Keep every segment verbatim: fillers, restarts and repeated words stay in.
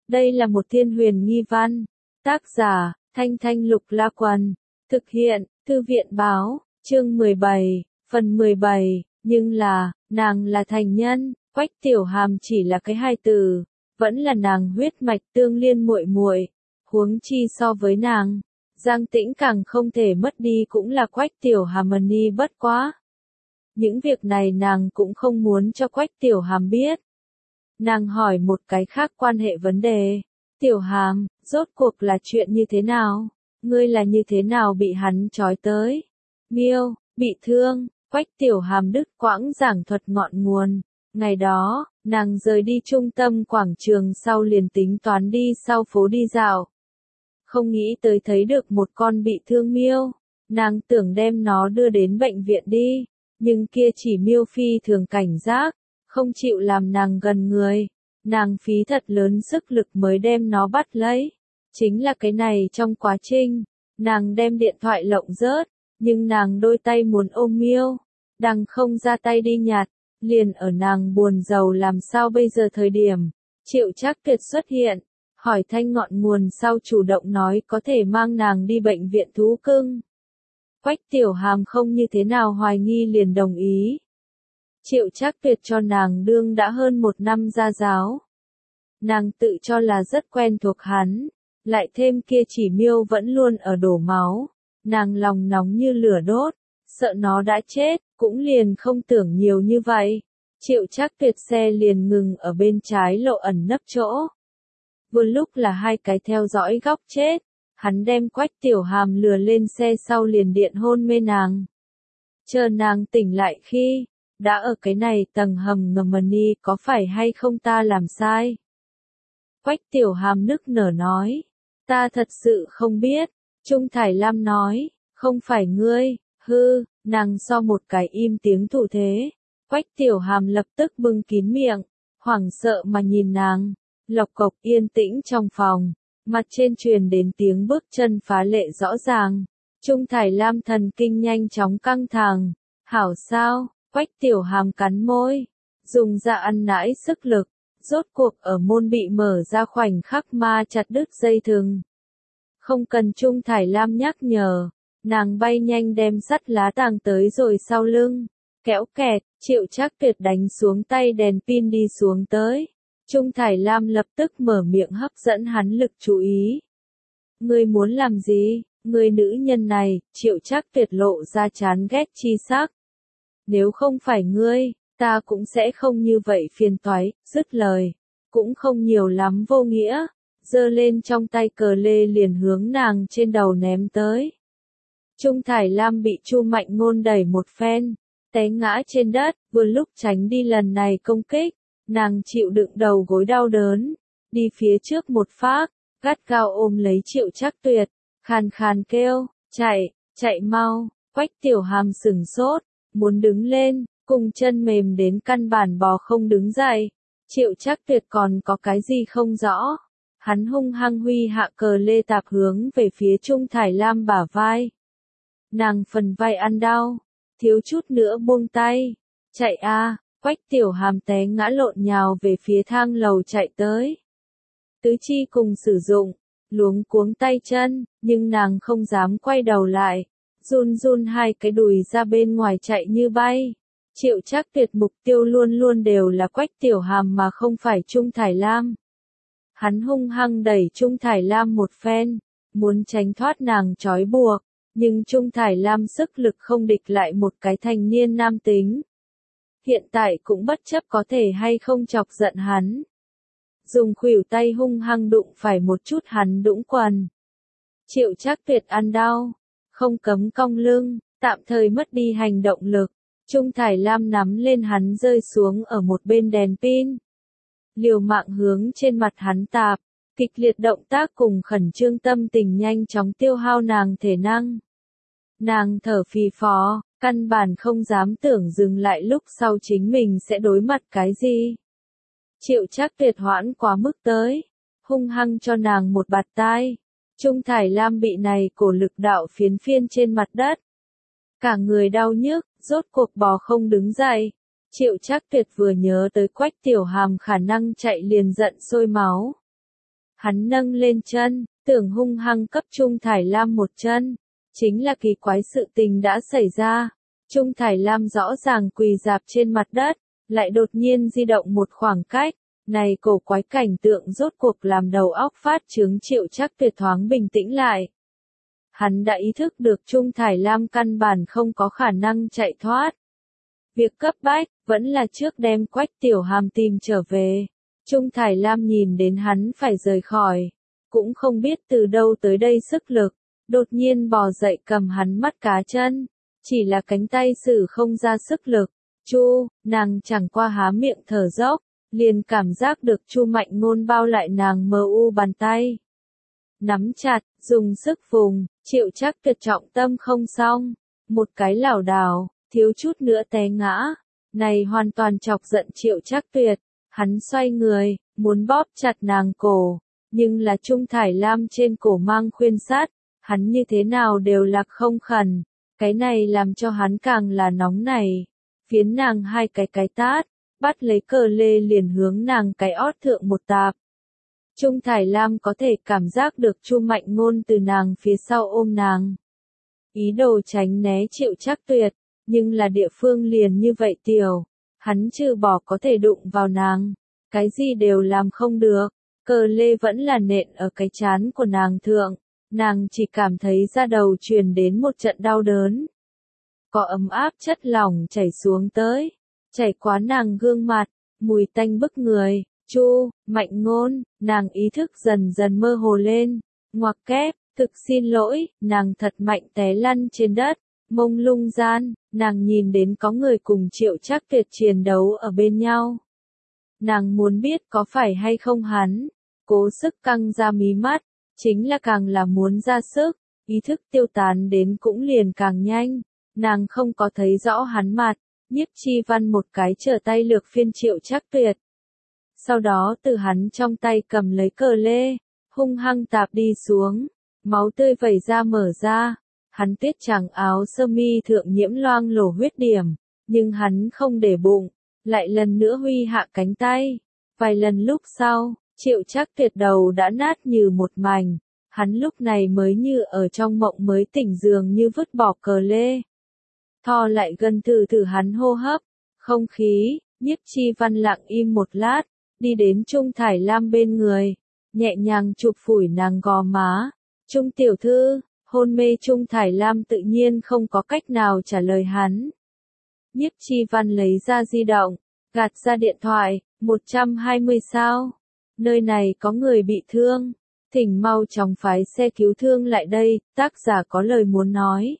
Đây là một thiên huyền nghi văn. Tác giả, Thanh Thanh Lục La Quần. Thực hiện, Thư viện Báo, chương mười bảy, phần mười bảy. Nhưng là, nàng là thành nhân, Quách Tiểu Hàm chỉ là cái hài tử, vẫn là nàng huyết mạch tương liên muội muội. Huống chi so với nàng, Giang Tĩnh càng không thể mất đi cũng là Quách Tiểu Hàm ni bất quá. Những việc này nàng cũng không muốn cho Quách Tiểu Hàm biết. Nàng hỏi một cái khác quan hệ vấn đề. Tiểu Hàm, rốt cuộc là chuyện như thế nào? Ngươi là như thế nào bị hắn trói tới? Miêu, bị thương, Quách Tiểu Hàm đứt quãng giảng thuật ngọn nguồn. Ngày đó, nàng rời đi trung tâm quảng trường sau liền tính toán đi sau phố đi dạo. Không nghĩ tới thấy được một con bị thương miêu. Nàng tưởng đem nó đưa đến bệnh viện đi. Nhưng kia chỉ miêu phi thường cảnh giác, không chịu làm nàng gần người. Nàng phí thật lớn sức lực mới đem nó bắt lấy. Chính là cái này trong quá trình, nàng đem điện thoại lộng rớt, nhưng nàng đôi tay muốn ôm miêu, đằng không ra tay đi nhặt, liền ở nàng buồn rầu làm sao bây giờ thời điểm. Triệu Trác Tuyệt xuất hiện, hỏi thanh ngọn nguồn sau chủ động nói có thể mang nàng đi bệnh viện thú cưng. Quách Tiểu Hàm không như thế nào hoài nghi liền đồng ý. Triệu Trác Tuyệt cho nàng đương đã hơn một năm gia giáo. Nàng tự cho là rất quen thuộc hắn, lại thêm kia chỉ miêu vẫn luôn ở đổ máu. Nàng lòng nóng như lửa đốt, sợ nó đã chết, cũng liền không tưởng nhiều như vậy. Triệu Trác Tuyệt xe liền ngừng ở bên trái lộ ẩn nấp chỗ. Vừa lúc là hai cái theo dõi góc chết. Hắn đem Quách Tiểu Hàm lừa lên xe sau liền điện hôn mê nàng. Chờ nàng tỉnh lại khi, đã ở cái này tầng hầm ngầm ni có phải hay không ta làm sai? Quách Tiểu Hàm nức nở nói, ta thật sự không biết. Trung Thải Lam nói, không phải ngươi, hư, nàng so một cái im tiếng thủ thế. Quách Tiểu Hàm lập tức bưng kín miệng, hoảng sợ mà nhìn nàng, lộc cộc yên tĩnh trong phòng. Mặt trên truyền đến tiếng bước chân phá lệ rõ ràng. Trung Thải Lam thần kinh nhanh chóng căng thẳng. Hảo sao, Quách Tiểu Hàm cắn môi. Dùng ra ăn nãi sức lực. Rốt cuộc ở môn bị mở ra khoảnh khắc ma chặt đứt dây thừng. Không cần Trung Thải Lam nhắc nhở. Nàng bay nhanh đem sắt lá tàng tới rồi sau lưng. Kéo kẹt, Triệu Trác Tuyệt đánh xuống tay đèn pin đi xuống tới. Trung Thải Lam lập tức mở miệng hấp dẫn hắn lực chú ý. Ngươi muốn làm gì? Ngươi nữ nhân này, Triệu Trác Tuyệt lộ ra chán ghét chi sắc. Nếu không phải ngươi, ta cũng sẽ không như vậy phiền toái, dứt lời. Cũng không nhiều lắm vô nghĩa. Giơ lên trong tay cờ lê liền hướng nàng trên đầu ném tới. Trung Thải Lam bị Chu Mạnh Ngôn đẩy một phen, té ngã trên đất, vừa lúc tránh đi lần này công kích. Nàng chịu đựng đầu gối đau đớn, đi phía trước một phát, gắt gao ôm lấy Triệu Trác Tuyệt, khàn khàn kêu, chạy, chạy mau. Quách Tiểu Hàm sửng sốt, muốn đứng lên, cùng chân mềm đến căn bản bò không đứng dậy. Triệu Trác Tuyệt còn có cái gì không rõ. Hắn hung hăng huy hạ cờ lê tạp hướng về phía Trung Thải Lam bả vai. Nàng phần vai ăn đau, thiếu chút nữa buông tay. Chạy a! Quách Tiểu Hàm té ngã lộn nhào về phía thang lầu chạy tới. Tứ chi cùng sử dụng, luống cuống tay chân, nhưng nàng không dám quay đầu lại. Run run hai cái đùi ra bên ngoài chạy như bay. Triệu Trác Tuyệt mục tiêu luôn luôn đều là Quách Tiểu Hàm mà không phải Trung Thải Lam. Hắn hung hăng đẩy Trung Thải Lam một phen, muốn tránh thoát nàng trói buộc, nhưng Trung Thải Lam sức lực không địch lại một cái thành niên nam tính. Hiện tại cũng bất chấp có thể hay không chọc giận hắn. Dùng khuỷu tay hung hăng đụng phải một chút hắn đũng quần. Triệu Trác Tuyệt ăn đau, không cấm cong lưng, tạm thời mất đi hành động lực. Trung Thải Lam nắm lên hắn rơi xuống ở một bên đèn pin. Liều mạng hướng trên mặt hắn tạp, kịch liệt động tác cùng khẩn trương tâm tình nhanh chóng tiêu hao nàng thể năng. Nàng thở phì phò. Căn bản không dám tưởng dừng lại lúc sau chính mình sẽ đối mặt cái gì. Triệu Trác Tuyệt hoãn quá mức tới, hung hăng cho nàng một bạt tai. Trung Thải Lam bị này cổ lực đạo phiến phiên trên mặt đất. Cả người đau nhức, rốt cuộc bò không đứng dậy. Triệu Trác Tuyệt vừa nhớ tới Quách Tiểu Hàm khả năng chạy liền giận sôi máu. Hắn nâng lên chân, tưởng hung hăng cấp Trung Thải Lam một chân. Chính là kỳ quái sự tình đã xảy ra. Trung Thải Lam rõ ràng quỳ dạp trên mặt đất, lại đột nhiên di động một khoảng cách. Này cổ quái cảnh tượng rốt cuộc làm đầu óc phát chứng Triệu Trác Tuyệt thoáng bình tĩnh lại. Hắn đã ý thức được Trung Thải Lam căn bản không có khả năng chạy thoát. Việc cấp bách, vẫn là trước đem Quách Tiểu Hàm tìm trở về. Trung Thải Lam nhìn đến hắn phải rời khỏi, cũng không biết từ đâu tới đây sức lực, đột nhiên bò dậy cầm hắn mắt cá chân, chỉ là cánh tay sử không ra sức lực. Chu, nàng chẳng qua há miệng thở dốc, liền cảm giác được Chu Mạnh Ngôn bao lại nàng mờ u bàn tay. Nắm chặt, dùng sức vùng, Triệu Trác Tuyệt trọng tâm không xong, một cái lảo đảo, thiếu chút nữa té ngã. Này hoàn toàn chọc giận Triệu Trác Tuyệt, hắn xoay người, muốn bóp chặt nàng cổ, nhưng là Trung Thải Lam trên cổ mang khuyên sát, hắn như thế nào đều lạc không khẩn, cái này làm cho hắn càng là nóng nảy, phiến nàng hai cái cái tát, bắt lấy cờ lê liền hướng nàng cái ót thượng một tạp. Trung Thải Lam có thể cảm giác được Chu Mạnh Ngôn từ nàng phía sau ôm nàng. Ý đồ tránh né Triệu Trác Tuyệt, nhưng là địa phương liền như vậy tiểu, hắn trừ bỏ có thể đụng vào nàng, cái gì đều làm không được, cờ lê vẫn là nện ở cái trán của nàng thượng, nàng chỉ cảm thấy da đầu truyền đến một trận đau đớn. Có ấm áp chất lỏng chảy xuống tới, chảy qua nàng gương mặt, mùi tanh bức người. Chu, Mạnh Ngôn, nàng ý thức dần dần mơ hồ lên, ngoặc kép, thực xin lỗi, nàng thật mạnh té lăn trên đất, mông lung gian, nàng nhìn đến có người cùng Triệu Trác Tuyệt chiến đấu ở bên nhau. Nàng muốn biết có phải hay không hắn, cố sức căng ra mí mắt, chính là càng là muốn ra sức, ý thức tiêu tán đến cũng liền càng nhanh, nàng không có thấy rõ hắn mặt, Nhiếp Chi Văn một cái trở tay lược phiên Triệu Trác Tuyệt. Sau đó từ hắn trong tay cầm lấy cờ lê, hung hăng tạp đi xuống, máu tươi vẩy ra mở ra, hắn tuyết trắng áo sơ mi thượng nhiễm loang lổ huyết điểm, nhưng hắn không để bụng, lại lần nữa huy hạ cánh tay. Vài lần lúc sau, Triệu Trác Tuyệt đầu đã nát như một mảnh, hắn lúc này mới như ở trong mộng mới tỉnh dường như vứt bỏ cờ lê. Thò lại gần thử thử hắn hô hấp, không khí, Nhiếp Chi Văn lặng im một lát, đi đến Trung Thải Lam bên người, nhẹ nhàng chụp phủi nàng gò má. Trung tiểu thư, hôn mê Trung Thải Lam tự nhiên không có cách nào trả lời hắn. Nhiếp Chi Văn lấy ra di động, gạt ra điện thoại, một trăm hai mươi sao. Nơi này có người bị thương, thỉnh mau chóng phái xe cứu thương lại đây, tác giả có lời muốn nói.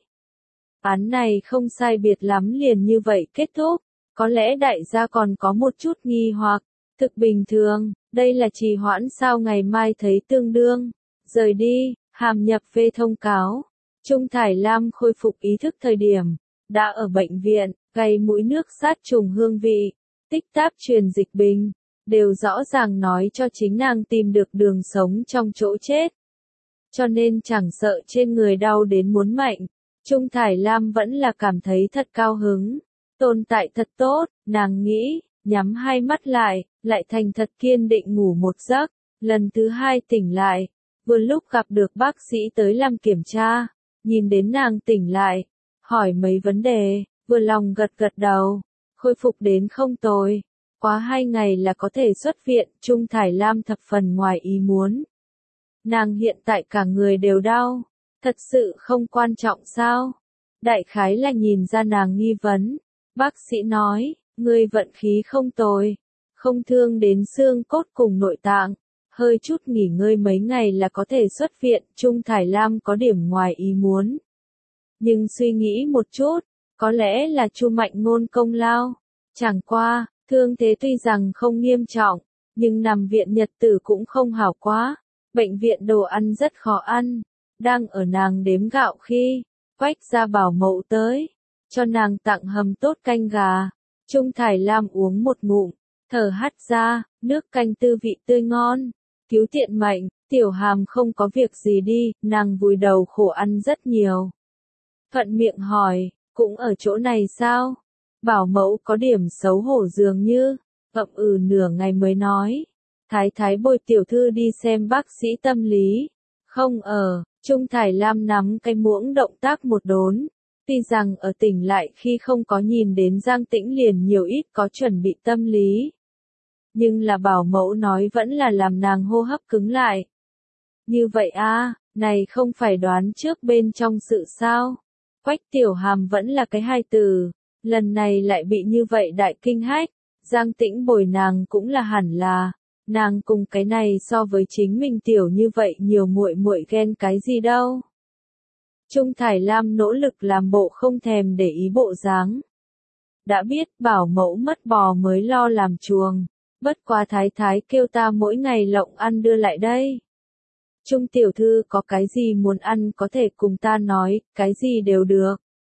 Án này không sai biệt lắm liền như vậy kết thúc, có lẽ đại gia còn có một chút nghi hoặc. Thực bình thường, đây là trì hoãn sao ngày mai thấy tương đương. Rời đi, hàm nhập phê thông cáo. Trung Thải Lam khôi phục ý thức thời điểm, đã ở bệnh viện, gầy mũi nước sát trùng hương vị, tích táp truyền dịch bình, đều rõ ràng nói cho chính nàng tìm được đường sống trong chỗ chết. Cho nên chẳng sợ trên người đau đến muốn mệnh, Trung Thải Lam vẫn là cảm thấy thật cao hứng. Tồn tại thật tốt, nàng nghĩ, nhắm hai mắt lại, lại thành thật kiên định ngủ một giấc. Lần thứ hai tỉnh lại, vừa lúc gặp được bác sĩ tới làm kiểm tra, nhìn đến nàng tỉnh lại, hỏi mấy vấn đề, vừa lòng gật gật đầu, khôi phục đến không tồi, quá hai ngày là có thể xuất viện. Trung Thải Lam thập phần ngoài ý muốn. Nàng hiện tại cả người đều đau, thật sự không quan trọng sao? Đại khái là nhìn ra nàng nghi vấn, bác sĩ nói, ngươi vận khí không tồi, không thương đến xương cốt cùng nội tạng, hơi chút nghỉ ngơi mấy ngày là có thể xuất viện. Trung Thải Lam có điểm ngoài ý muốn, nhưng suy nghĩ một chút, có lẽ là Chu Mạnh Ngôn công lao. Chẳng qua, thương thế tuy rằng không nghiêm trọng, nhưng nằm viện nhật tử cũng không hảo quá, bệnh viện đồ ăn rất khó ăn. Đang ở nàng đếm gạo khi, Quách gia bảo mẫu tới, cho nàng tặng hầm tốt canh gà. Trung Thải Lam uống một ngụm, thở hắt ra, nước canh tư vị tươi ngon, cứu tiện mệnh. Tiểu Hàm không có việc gì đi, nàng vùi đầu khổ ăn rất nhiều. Thuận miệng hỏi, cũng ở chỗ này sao? Bảo mẫu có điểm xấu hổ dường như, ậm ừ nửa ngày mới nói, Thái thái bồi tiểu thư đi xem bác sĩ tâm lý. Không ở, Trung Thải Lam nắm cái muỗng động tác một đốn. Tuy rằng ở tỉnh lại khi không có nhìn đến Giang Tĩnh liền nhiều ít có chuẩn bị tâm lý. Nhưng là bảo mẫu nói vẫn là làm nàng hô hấp cứng lại. Như vậy a, này không phải đoán trước bên trong sự sao. Quách Tiểu Hàm vẫn là cái hai từ, lần này lại bị như vậy đại kinh hách. Giang Tĩnh bồi nàng cũng là hẳn là, nàng cùng cái này so với chính mình tiểu như vậy nhiều muội muội ghen cái gì đâu. Trung Thải Lam nỗ lực làm bộ không thèm để ý bộ dáng. Đã biết bảo mẫu mất bò mới lo làm chuồng, bất quá thái thái kêu ta mỗi ngày lộng ăn đưa lại đây. Trung tiểu thư có cái gì muốn ăn có thể cùng ta nói, cái gì đều được.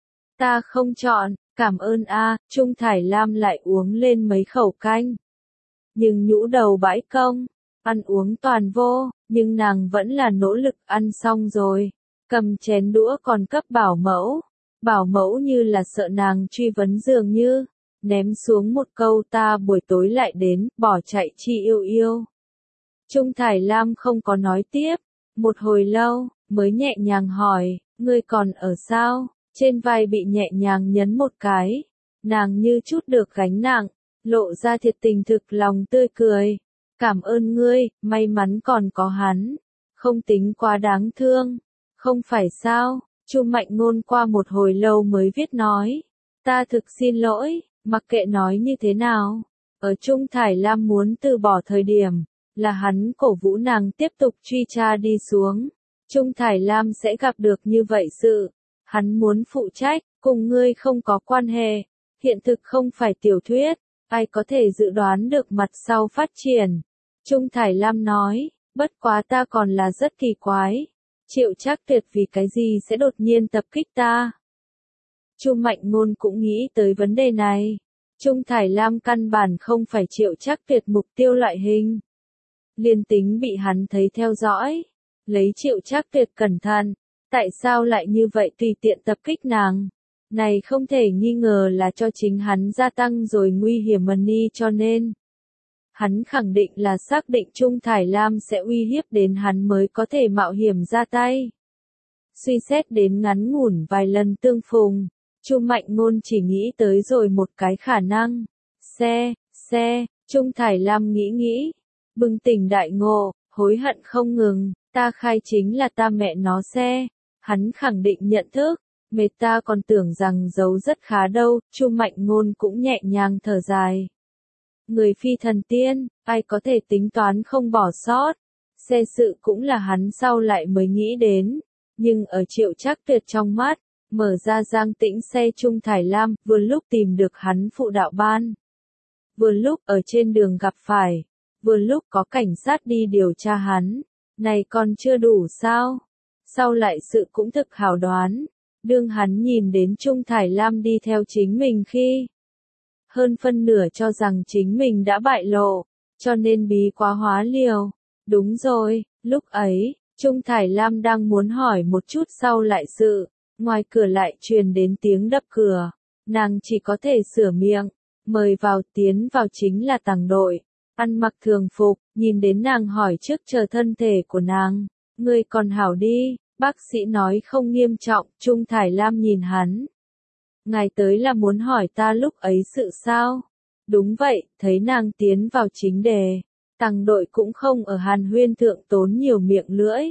Ta không chọn, cảm ơn a. Trung Thải Lam lại uống lên mấy khẩu canh. Nhưng nhũ đầu bãi công, ăn uống toàn vô, nhưng nàng vẫn là nỗ lực ăn xong rồi. Cầm chén đũa còn cấp bảo mẫu. Bảo mẫu như là sợ nàng truy vấn dường như, ném xuống một câu ta buổi tối lại đến, bỏ chạy chi yêu yêu. Trung Thải Lam không có nói tiếp, một hồi lâu, mới nhẹ nhàng hỏi, ngươi còn ở sao? Trên vai bị nhẹ nhàng nhấn một cái, nàng như chút được gánh nặng, lộ ra thiệt tình thực lòng tươi cười. Cảm ơn ngươi, may mắn còn có hắn, không tính quá đáng thương. Không phải sao, Chu Mạnh Ngôn qua một hồi lâu mới viết nói, ta thực xin lỗi, mặc kệ nói như thế nào. Ở Trung Thải Lam muốn từ bỏ thời điểm, là hắn cổ vũ nàng tiếp tục truy tra đi xuống. Trung Thải Lam sẽ gặp được như vậy sự, hắn muốn phụ trách, cùng ngươi không có quan hệ, hiện thực không phải tiểu thuyết, ai có thể dự đoán được mặt sau phát triển. Trung Thải Lam nói, bất quá ta còn là rất kỳ quái. Triệu Trác Tuyệt vì cái gì sẽ đột nhiên tập kích ta? Chu Mạnh Ngôn cũng nghĩ tới vấn đề này. Trung Thải Lam căn bản không phải Triệu Trác Tuyệt mục tiêu loại hình. Liên tính bị hắn thấy theo dõi, lấy Triệu Trác Tuyệt cẩn thận, tại sao lại như vậy tùy tiện tập kích nàng? Này không thể nghi ngờ là cho chính hắn gia tăng rồi nguy hiểm money cho nên. Hắn khẳng định là xác định Trung Thải Lam sẽ uy hiếp đến hắn mới có thể mạo hiểm ra tay. Suy xét đến ngắn ngủn vài lần tương phùng, Chu Mạnh Ngôn chỉ nghĩ tới rồi một cái khả năng. Xe, xe, Trung Thải Lam nghĩ nghĩ, bừng tỉnh đại ngộ, hối hận không ngừng, ta khai chính là ta mẹ nó xe. Hắn khẳng định nhận thức, mệt ta còn tưởng rằng giấu rất khá đâu, Chu Mạnh Ngôn cũng nhẹ nhàng thở dài. Người phi thần tiên, ai có thể tính toán không bỏ sót. Xe sự cũng là hắn sau lại mới nghĩ đến. Nhưng ở Triệu Trác Tuyệt trong mắt, mở ra Giang Tĩnh xe Trung Thải Lam, vừa lúc tìm được hắn phụ đạo ban. Vừa lúc ở trên đường gặp phải, vừa lúc có cảnh sát đi điều tra hắn. Này còn chưa đủ sao? Sau lại sự cũng thực hảo đoán. Đương hắn nhìn đến Trung Thải Lam đi theo chính mình khi hơn phân nửa cho rằng chính mình đã bại lộ, cho nên bí quá hóa liều. Đúng rồi, lúc ấy, Trung Thải Lam đang muốn hỏi một chút sau lại sự, ngoài cửa lại truyền đến tiếng đập cửa, nàng chỉ có thể sửa miệng, mời vào tiến vào chính là Tằng Đội, ăn mặc thường phục, nhìn đến nàng hỏi trước chờ thân thể của nàng, ngươi còn hảo đi, bác sĩ nói không nghiêm trọng, Trung Thải Lam nhìn hắn. Ngài tới là muốn hỏi ta lúc ấy sự sao? Đúng vậy, thấy nàng tiến vào chính đề. Tằng Đội cũng không ở Hàn Huyên thượng tốn nhiều miệng lưỡi.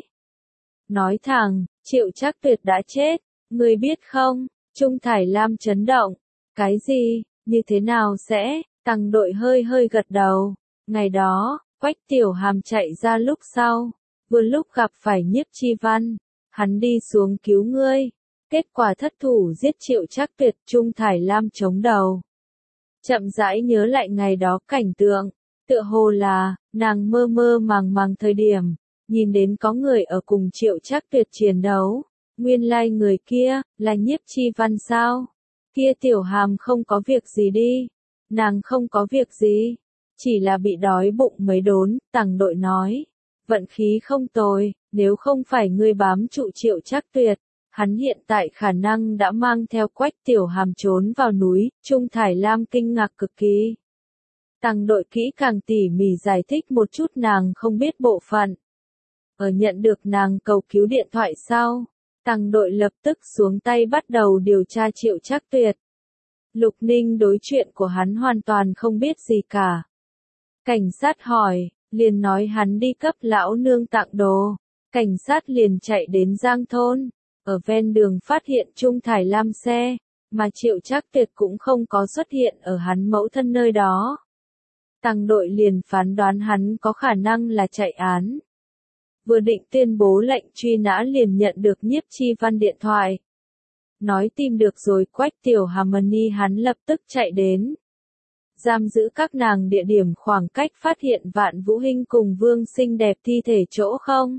Nói thẳng, Triệu Trác Tuyệt đã chết, ngươi biết không? Trung Thải Lam chấn động. Cái gì, như thế nào sẽ? Tằng Đội hơi hơi gật đầu. Ngày đó, Quách Tiểu Hàm chạy ra lúc sau. Vừa lúc gặp phải Nhiếp Chi Văn. Hắn đi xuống cứu ngươi. Kết quả thất thủ giết Triệu Trác Tuyệt, Trung Thải Lam chống đầu. Chậm rãi nhớ lại ngày đó cảnh tượng, tựa hồ là, nàng mơ mơ màng màng thời điểm, nhìn đến có người ở cùng Triệu Trác Tuyệt chiến đấu. Nguyên lai like người kia, là Nhiếp Chi Văn sao? Kia Tiểu Hàm không có việc gì đi. Nàng không có việc gì, chỉ là bị đói bụng mấy đốn, Tằng Đội nói. Vận khí không tồi, nếu không phải ngươi bám trụ Triệu Trác Tuyệt. Hắn hiện tại khả năng đã mang theo Quách Tiểu Hàm trốn vào núi, Trung Thải Lam kinh ngạc cực kỳ. Tăng đội kỹ càng tỉ mỉ giải thích một chút nàng không biết bộ phận. Ở nhận được nàng cầu cứu điện thoại sau, tăng đội lập tức xuống tay bắt đầu điều tra Triệu Trác Tuyệt. Lục Ninh đối chuyện của hắn hoàn toàn không biết gì cả. Cảnh sát hỏi, liền nói hắn đi cấp lão nương tặng đồ. Cảnh sát liền chạy đến Giang thôn, ở ven đường phát hiện Trung Thải Lam xe, mà Triệu Trác Tuyệt cũng không có xuất hiện ở hắn mẫu thân nơi đó. Tăng đội liền phán đoán hắn có khả năng là chạy án. Vừa định tuyên bố lệnh truy nã liền nhận được Nhiếp Chi Văn điện thoại. Nói tìm được rồi Quách Tiểu Harmony, hắn lập tức chạy đến. Giam giữ các nàng địa điểm khoảng cách phát hiện Vạn Vũ Hinh cùng Vương Xinh Đẹp thi thể chỗ không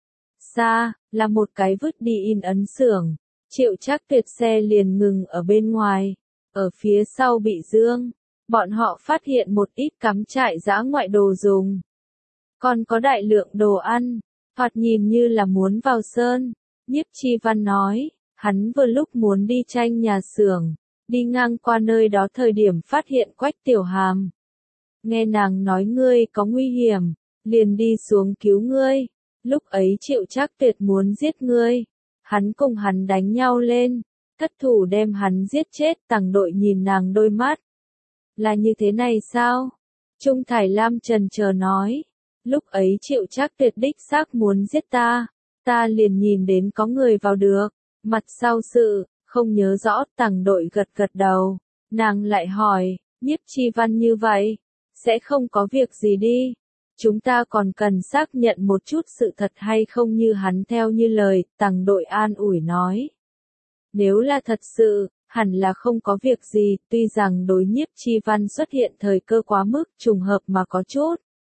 xa, là một cái vứt đi in ấn xưởng. Triệu Trác Tuyệt xe liền ngừng ở bên ngoài, ở phía sau bị dương. Bọn họ phát hiện một ít cắm trại dã ngoại đồ dùng. Còn có đại lượng đồ ăn, thoạt nhìn như là muốn vào sơn. Nhiếp Chi Văn nói, hắn vừa lúc muốn đi tranh nhà xưởng, đi ngang qua nơi đó thời điểm phát hiện Quách Tiểu Hàm. Nghe nàng nói ngươi có nguy hiểm, liền đi xuống cứu ngươi. Lúc ấy Triệu Trác Tuyệt muốn giết ngươi, hắn cùng hắn đánh nhau lên, thất thủ đem hắn giết chết. Tằng đội nhìn nàng đôi mắt. Là như thế này sao? Trung Thải Lam trần chờ nói. Lúc ấy Triệu Trác Tuyệt đích xác muốn giết ta, ta liền nhìn đến có người vào được, mặt sau sự, không nhớ rõ. Tằng đội gật gật đầu, nàng lại hỏi, Nhiếp Chi Văn như vậy, sẽ không có việc gì đi. Chúng ta còn cần xác nhận một chút sự thật hay không như hắn theo như lời. Tằng đội an ủi nói. Nếu là thật sự, hẳn là không có việc gì, tuy rằng đối Nhiếp Chi Văn xuất hiện thời cơ quá mức trùng hợp mà có chút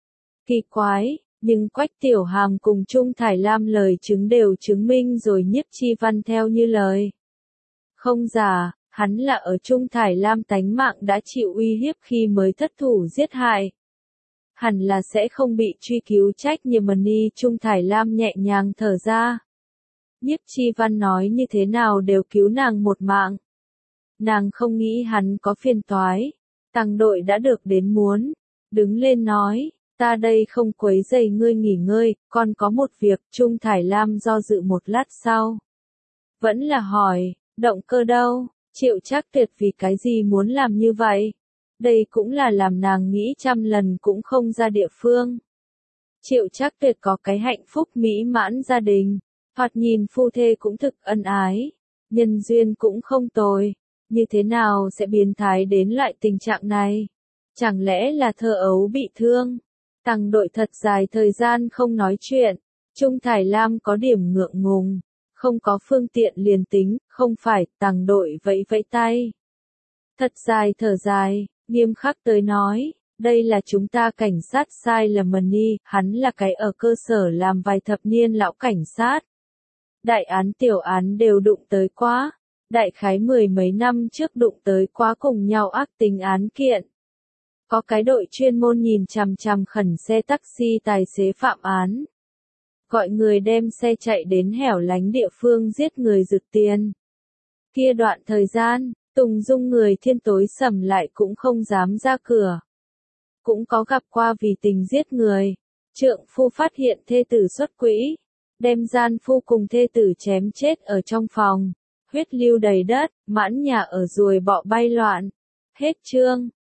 kỳ quái, nhưng Quách Tiểu Hàm cùng Trung Thải Lam lời chứng đều chứng minh rồi Nhiếp Chi Văn theo như lời. Không giả, hắn là ở Trung Thải Lam tánh mạng đã chịu uy hiếp khi mới thất thủ giết hại. Hẳn là sẽ không bị truy cứu trách nhiệm. Ni Trung Thải Lam nhẹ nhàng thở ra. Nhiếp Chi Văn nói như thế nào đều cứu nàng một mạng. Nàng không nghĩ hắn có phiền toái. Tăng đội đã được đến muốn. Đứng lên nói, ta đây không quấy rầy ngươi nghỉ ngơi, còn có một việc. Trung Thải Lam do dự một lát sau. Vẫn là hỏi, động cơ đâu? Triệu Trác Tuyệt vì cái gì muốn làm như vậy? Đây cũng là làm nàng nghĩ trăm lần cũng không ra địa phương. Triệu Trác Tuyệt có cái hạnh phúc mỹ mãn gia đình, thoạt nhìn phu thê cũng thực ân ái, nhân duyên cũng không tồi, như thế nào sẽ biến thái đến loại tình trạng này? Chẳng lẽ là thơ ấu bị thương? Tăng đội thật dài thời gian không nói chuyện, Trung Thải Lam có điểm ngượng ngùng, không có phương tiện liền tính, không phải. Tăng đội vẫy vẫy tay. Thật dài thở dài, nghiêm khắc tới nói, đây là chúng ta cảnh sát sai lầm. Ni, hắn là cái ở cơ sở làm vài thập niên lão cảnh sát. Đại án tiểu án đều đụng tới quá, đại khái mười mấy năm trước đụng tới quá cùng nhau ác tính án kiện. Có cái đội chuyên môn nhìn chằm chằm khẩn xe taxi tài xế phạm án. Gọi người đem xe chạy đến hẻo lánh địa phương giết người rực tiền. Kia đoạn thời gian, Tùng Dung người thiên tối sầm lại cũng không dám ra cửa. Cũng có gặp qua vì tình giết người. Trượng phu phát hiện thê tử xuất quỹ, đem gian phu cùng thê tử chém chết ở trong phòng. Huyết lưu đầy đất, mãn nhà ở ruồi bọ bay loạn. Hết chương.